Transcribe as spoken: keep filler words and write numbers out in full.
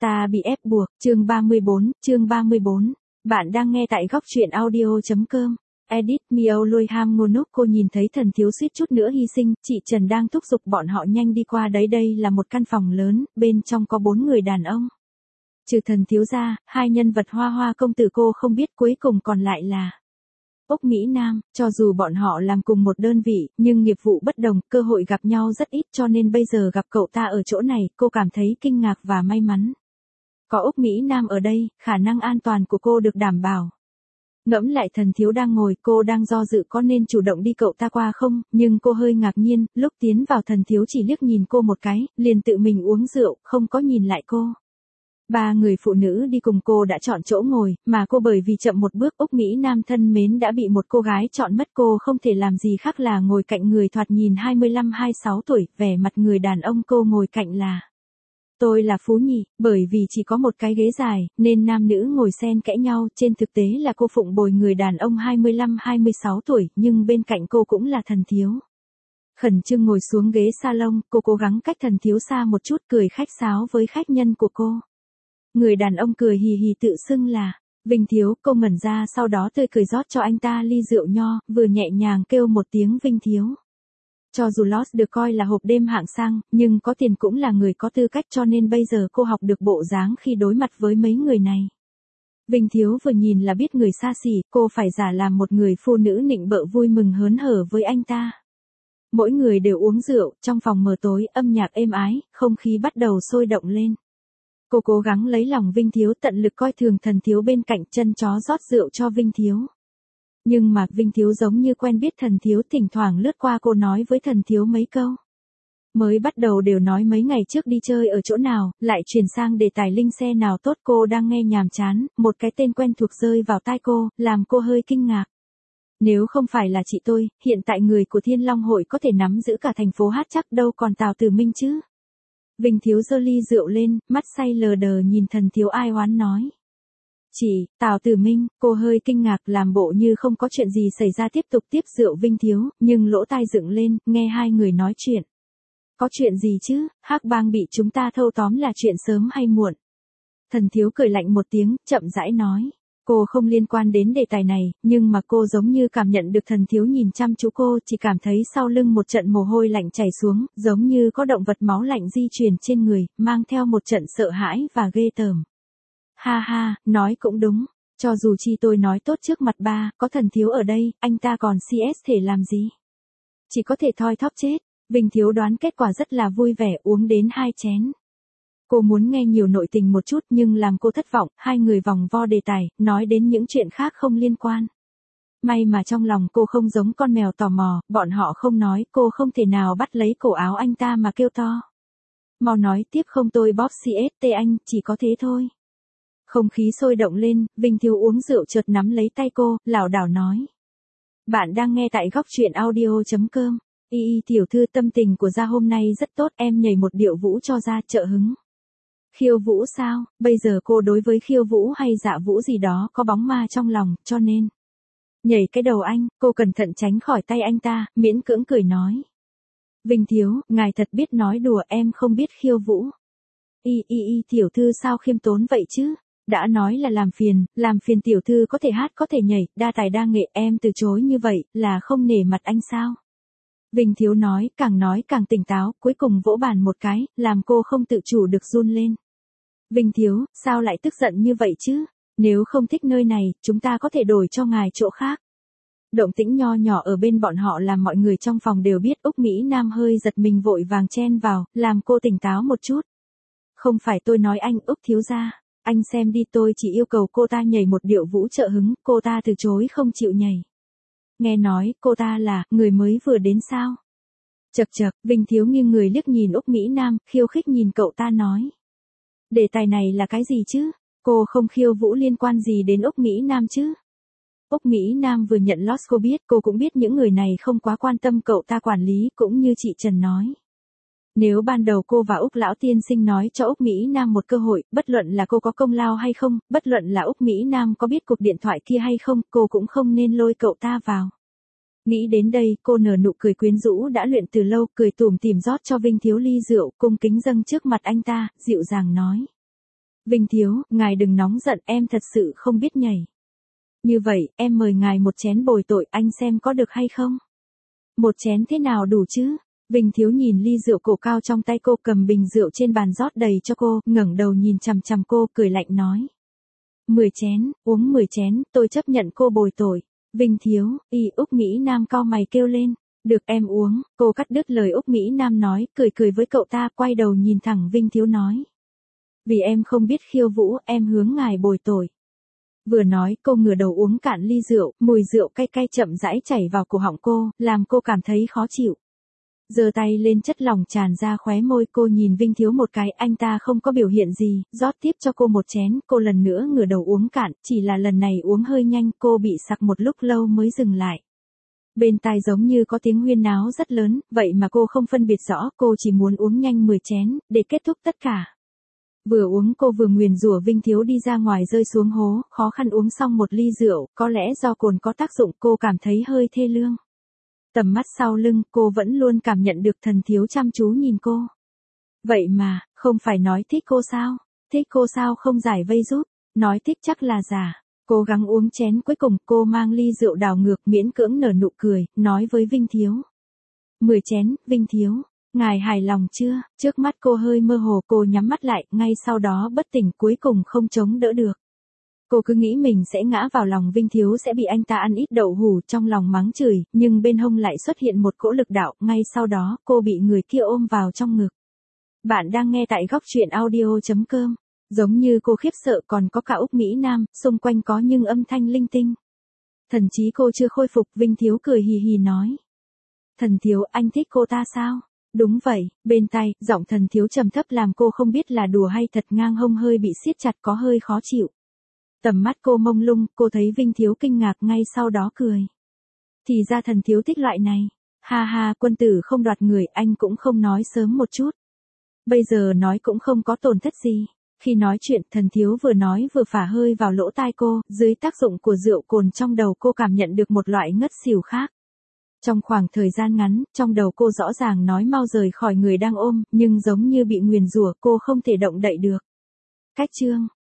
Ta bị ép buộc, chương ba mươi bốn, chương ba mươi bốn. Bạn đang nghe tại góc truyện audio.com. Edit Miao Lôi Ham Ngonok. Cô nhìn thấy thần thiếu suýt chút nữa hy sinh, chị Trần đang thúc giục bọn họ nhanh đi qua đấy. Đây là một căn phòng lớn, bên trong có bốn người đàn ông. Trừ thần thiếu ra, hai nhân vật hoa hoa công tử cô không biết, cuối cùng còn lại là Úc Mỹ Nam. Cho dù bọn họ làm cùng một đơn vị, nhưng nghiệp vụ bất đồng, cơ hội gặp nhau rất ít, cho nên bây giờ gặp cậu ta ở chỗ này, cô cảm thấy kinh ngạc và may mắn. Có Úc Mỹ Nam ở đây, khả năng an toàn của cô được đảm bảo. Ngẫm lại thần thiếu đang ngồi, cô đang do dự có nên chủ động đi cậu ta qua không, nhưng cô hơi ngạc nhiên, lúc tiến vào thần thiếu chỉ liếc nhìn cô một cái, liền tự mình uống rượu, không có nhìn lại cô. Ba người phụ nữ đi cùng cô đã chọn chỗ ngồi, mà cô bởi vì chậm một bước. Úc Mỹ Nam thân mến đã bị một cô gái chọn mất, cô không thể làm gì khác là ngồi cạnh người thoạt nhìn hai mươi lăm hai mươi sáu tuổi, vẻ mặt người đàn ông cô ngồi cạnh là: Tôi là Phú Nhị. Bởi vì chỉ có một cái ghế dài, nên nam nữ ngồi xen kẽ nhau, trên thực tế là cô phụng bồi người đàn ông hai mươi lăm hai mươi sáu tuổi, nhưng bên cạnh cô cũng là thần thiếu. Khẩn trương ngồi xuống ghế salon, cô cố gắng cách thần thiếu xa một chút, cười khách sáo với khách nhân của cô. Người đàn ông cười hì hì tự xưng là Vinh Thiếu, cô ngẩn ra, sau đó tươi cười rót cho anh ta ly rượu nho, vừa nhẹ nhàng kêu một tiếng Vinh Thiếu. Cho dù Lost được coi là hộp đêm hạng sang, nhưng có tiền cũng là người có tư cách, cho nên bây giờ cô học được bộ dáng khi đối mặt với mấy người này. Vinh Thiếu vừa nhìn là biết người xa xỉ, cô phải giả làm một người phụ nữ nịnh bợ vui mừng hớn hở với anh ta. Mỗi người đều uống rượu, trong phòng mờ tối, âm nhạc êm ái, không khí bắt đầu sôi động lên. Cô cố gắng lấy lòng Vinh Thiếu, tận lực coi thường thần thiếu bên cạnh, chân chó rót rượu cho Vinh Thiếu. Nhưng mà Vinh Thiếu giống như quen biết thần thiếu, thỉnh thoảng lướt qua cô nói với thần thiếu mấy câu. Mới bắt đầu đều nói mấy ngày trước đi chơi ở chỗ nào, lại chuyển sang đề tài linh xe nào tốt. Cô đang nghe nhàm chán, một cái tên quen thuộc rơi vào tai cô, làm cô hơi kinh ngạc. Nếu không phải là chị tôi, hiện tại người của Thiên Long Hội có thể nắm giữ cả thành phố hát chắc đâu còn Tào Tử Minh chứ. Vinh Thiếu giơ ly rượu lên, mắt say lờ đờ nhìn thần thiếu ai oán nói. Chị, Tào Tử Minh. Cô hơi kinh ngạc, làm bộ như không có chuyện gì xảy ra, tiếp tục tiếp rượu Vinh Thiếu, nhưng lỗ tai dựng lên, nghe hai người nói chuyện. Có chuyện gì chứ, Hắc Bang bị chúng ta thâu tóm là chuyện sớm hay muộn. Thần thiếu cười lạnh một tiếng, chậm rãi nói. Cô không liên quan đến đề tài này, nhưng mà cô giống như cảm nhận được thần thiếu nhìn chăm chú cô, chỉ cảm thấy sau lưng một trận mồ hôi lạnh chảy xuống, giống như có động vật máu lạnh di chuyển trên người, mang theo một trận sợ hãi và ghê tởm. Ha ha, nói cũng đúng, cho dù chi tôi nói tốt trước mặt ba, có thần thiếu ở đây, anh ta còn xê ét thể làm gì? Chỉ có thể thoi thóp chết. Vinh Thiếu đoán kết quả rất là vui vẻ, uống đến hai chén. Cô muốn nghe nhiều nội tình một chút, nhưng làm cô thất vọng, hai người vòng vo đề tài, nói đến những chuyện khác không liên quan. May mà trong lòng cô không giống con mèo tò mò, bọn họ không nói, cô không thể nào bắt lấy cổ áo anh ta mà kêu to. Mau nói tiếp không tôi bóp xê ét tê anh, chỉ có thế thôi. Không khí sôi động lên, Vinh Thiếu uống rượu chợt nắm lấy tay cô, lảo đảo nói. Bạn đang nghe tại góc truyện audio.com. Y y tiểu thư, tâm tình của Gia hôm nay rất tốt, em nhảy một điệu vũ cho Gia trợ hứng. Khiêu vũ sao? Bây giờ cô đối với khiêu vũ hay dạ vũ gì đó có bóng ma trong lòng, cho nên nhảy cái đầu anh. Cô cẩn thận tránh khỏi tay anh ta, miễn cưỡng cười nói. Vinh Thiếu, ngài thật biết nói đùa, em không biết khiêu vũ. Y y y tiểu thư sao khiêm tốn vậy chứ? Đã nói là làm phiền, làm phiền tiểu thư có thể hát có thể nhảy, đa tài đa nghệ, em từ chối như vậy, là không nể mặt anh sao? Vinh Thiếu nói, càng nói càng tỉnh táo, cuối cùng vỗ bàn một cái, làm cô không tự chủ được run lên. Vinh Thiếu, sao lại tức giận như vậy chứ? Nếu không thích nơi này, chúng ta có thể đổi cho ngài chỗ khác. Động tĩnh nho nhỏ ở bên bọn họ làm mọi người trong phòng đều biết. Úc Mỹ Nam hơi giật mình vội vàng chen vào, làm cô tỉnh táo một chút. Không phải tôi nói anh, Úc thiếu gia. Anh xem đi, tôi chỉ yêu cầu cô ta nhảy một điệu vũ trợ hứng, cô ta từ chối không chịu nhảy. Nghe nói, cô ta là, người mới vừa đến sao? Chậc chậc, Vinh Thiếu nghiêng người liếc nhìn Úc Mỹ Nam, khiêu khích nhìn cậu ta nói. Đề tài này là cái gì chứ? Cô không khiêu vũ liên quan gì đến Úc Mỹ Nam chứ? Úc Mỹ Nam vừa nhận Lost, cô biết, cô cũng biết những người này không quá quan tâm cậu ta quản lý, cũng như chị Trần nói. Nếu ban đầu cô và Úc Lão Tiên Sinh nói cho Úc Mỹ Nam một cơ hội, bất luận là cô có công lao hay không, bất luận là Úc Mỹ Nam có biết cuộc điện thoại kia hay không, cô cũng không nên lôi cậu ta vào. Nghĩ đến đây, cô nở nụ cười quyến rũ đã luyện từ lâu, cười tủm tỉm rót cho Vinh Thiếu ly rượu, cung kính dâng trước mặt anh ta, dịu dàng nói. Vinh thiếu, ngài đừng nóng giận, em thật sự không biết nhảy. Như vậy, em mời ngài một chén bồi tội, anh xem có được hay không? Một chén thế nào đủ chứ? Vinh thiếu nhìn ly rượu cổ cao trong tay cô, cầm bình rượu trên bàn rót đầy cho cô, ngẩng đầu nhìn chằm chằm cô, cười lạnh nói. Mười chén, uống mười chén, tôi chấp nhận cô bồi tội. Vinh thiếu, y Úc Mỹ Nam cau mày kêu lên. Được em uống, cô cắt đứt lời Úc Mỹ Nam nói, cười cười với cậu ta, quay đầu nhìn thẳng Vinh thiếu nói. Vì em không biết khiêu vũ, em hướng ngài bồi tội. Vừa nói, cô ngửa đầu uống cạn ly rượu, mùi rượu cay cay chậm rãi chảy vào cổ họng cô, làm cô cảm thấy khó chịu. Giơ tay lên, chất lỏng tràn ra khóe môi, cô nhìn Vinh thiếu một cái, anh ta không có biểu hiện gì, rót tiếp cho cô một chén, cô lần nữa ngửa đầu uống cạn, chỉ là lần này uống hơi nhanh, cô bị sặc một lúc lâu mới dừng lại. Bên tai giống như có tiếng huyên náo rất lớn, vậy mà cô không phân biệt rõ, cô chỉ muốn uống nhanh mười chén, để kết thúc tất cả. Vừa uống cô vừa nguyền rủa Vinh thiếu đi ra ngoài rơi xuống hố, khó khăn uống xong một ly rượu, có lẽ do cồn có tác dụng, cô cảm thấy hơi thê lương. Tầm mắt sau lưng, cô vẫn luôn cảm nhận được thần thiếu chăm chú nhìn cô. Vậy mà, không phải nói thích cô sao? Thích cô sao không giải vây giúp? Nói thích chắc là giả. Cố gắng uống chén cuối cùng, cô mang ly rượu đảo ngược, miễn cưỡng nở nụ cười, nói với Vinh thiếu. Mười chén, Vinh thiếu. Ngài hài lòng chưa? Trước mắt cô hơi mơ hồ, cô nhắm mắt lại, ngay sau đó bất tỉnh, cuối cùng không chống đỡ được. Cô cứ nghĩ mình sẽ ngã vào lòng Vinh thiếu, sẽ bị anh ta ăn ít đậu hủ, trong lòng mắng chửi, nhưng bên hông lại xuất hiện một cỗ lực đạo, ngay sau đó, cô bị người kia ôm vào trong ngực. Bạn đang nghe tại góc truyện audio chấm com. Giống như cô khiếp sợ còn có cả Úc Mỹ Nam, xung quanh có nhưng âm thanh linh tinh. Thần trí cô chưa khôi phục, Vinh thiếu cười hì hì nói. Thần thiếu, anh thích cô ta sao? Đúng vậy, bên tai, giọng thần thiếu trầm thấp làm cô không biết là đùa hay thật, ngang hông hơi bị siết chặt, có hơi khó chịu. Tầm mắt cô mông lung, cô thấy Vinh thiếu kinh ngạc, ngay sau đó cười. Thì ra thần thiếu thích loại này. Ha ha, quân tử không đoạt người, anh cũng không nói sớm một chút. Bây giờ nói cũng không có tổn thất gì. Khi nói chuyện, thần thiếu vừa nói vừa phả hơi vào lỗ tai cô, dưới tác dụng của rượu cồn trong đầu cô cảm nhận được một loại ngất xỉu khác. Trong khoảng thời gian ngắn, trong đầu cô rõ ràng nói mau rời khỏi người đang ôm, nhưng giống như bị nguyền rủa, cô không thể động đậy được. Cách chương